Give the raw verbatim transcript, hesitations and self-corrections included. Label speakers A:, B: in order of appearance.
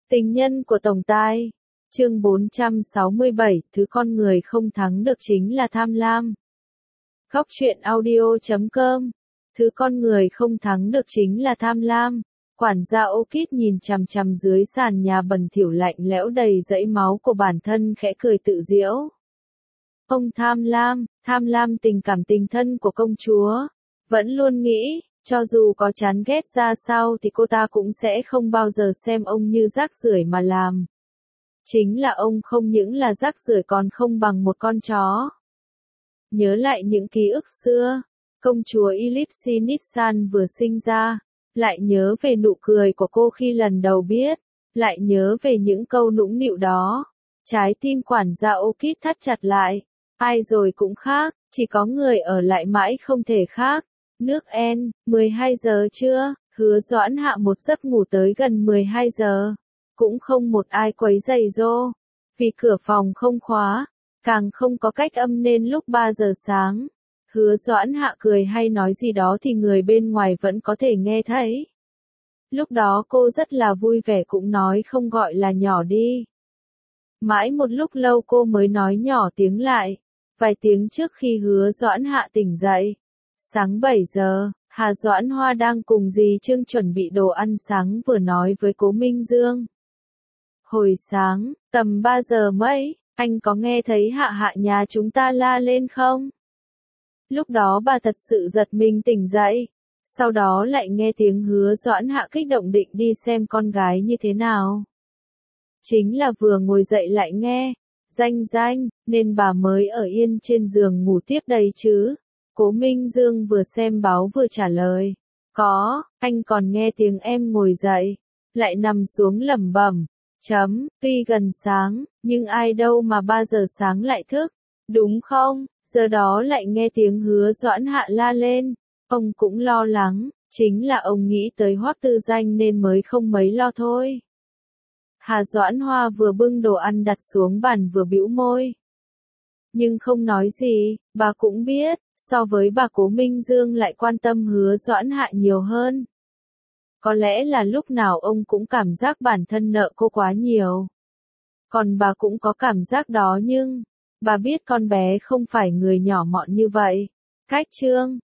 A: Tình nhân của Tổng Tài. Chương bốn trăm sáu mươi bảy, thứ con người không thắng được chính là tham lam. Góc truyện audio chấm com. Thứ con người không thắng được chính là tham lam. Quản gia Orchid nhìn chằm chằm dưới sàn nhà bẩn thỉu lạnh lẽo đầy dẫy máu của bản thân khẽ cười tự giễu. Ông tham lam, tham lam tình cảm tình thân của công chúa. Vẫn luôn nghĩ, cho dù có chán ghét ra sao thì cô ta cũng sẽ không bao giờ xem ông như rác rưởi mà làm. Chính là ông không những là rác rưởi còn không bằng một con chó. Nhớ lại những ký ức xưa, công chúa Ellipse Nissan vừa sinh ra, lại nhớ về nụ cười của cô khi lần đầu biết, lại nhớ về những câu nũng nịu đó. Trái tim quản gia Orchid thắt chặt lại, ai rồi cũng khác, chỉ có người ở lại mãi không thể khác. Nước En, mười hai giờ trưa, Hứa Doãn hạ một giấc ngủ tới gần mười hai giờ. Cũng không một ai quấy rầy rô. Vì cửa phòng không khóa, càng không có cách âm nên lúc ba giờ sáng. Hứa Doãn hạ cười hay nói gì đó thì người bên ngoài vẫn có thể nghe thấy. Lúc đó cô rất là vui vẻ cũng nói không gọi là nhỏ đi. Mãi một lúc lâu cô mới nói nhỏ tiếng lại. Vài tiếng trước khi Hứa Doãn hạ tỉnh dậy. Sáng bảy giờ, Hà Doãn Hoa đang cùng dì Trương chuẩn bị đồ ăn sáng vừa nói với Cố Minh Dương. Hồi sáng, tầm ba giờ mấy, anh có nghe thấy hạ hạ nhà chúng ta la lên không? Lúc đó bà thật sự giật mình tỉnh dậy. Sau đó lại nghe tiếng Hứa Doãn hạ kích động định đi xem con gái như thế nào. Chính là vừa ngồi dậy lại nghe, danh danh, nên bà mới ở yên trên giường ngủ tiếp đây chứ. Cố Minh Dương vừa xem báo vừa trả lời. Có, anh còn nghe tiếng em ngồi dậy. Lại nằm xuống lẩm bẩm. Chấm, tuy gần sáng, nhưng ai đâu mà ba giờ sáng lại thức. Đúng không? Giờ đó lại nghe tiếng Hứa Doãn hạ la lên. Ông cũng lo lắng, chính là ông nghĩ tới Hoắc Tư Danh nên mới không mấy lo thôi. Hà Doãn Hoa vừa bưng đồ ăn đặt xuống bàn vừa bĩu môi. Nhưng không nói gì, bà cũng biết, so với bà Cố Minh Dương lại quan tâm Hứa Doãn hạ nhiều hơn. Có lẽ là lúc nào ông cũng cảm giác bản thân nợ cô quá nhiều. Còn bà cũng có cảm giác đó nhưng, bà biết con bé không phải người nhỏ mọn như vậy. Cách Trương,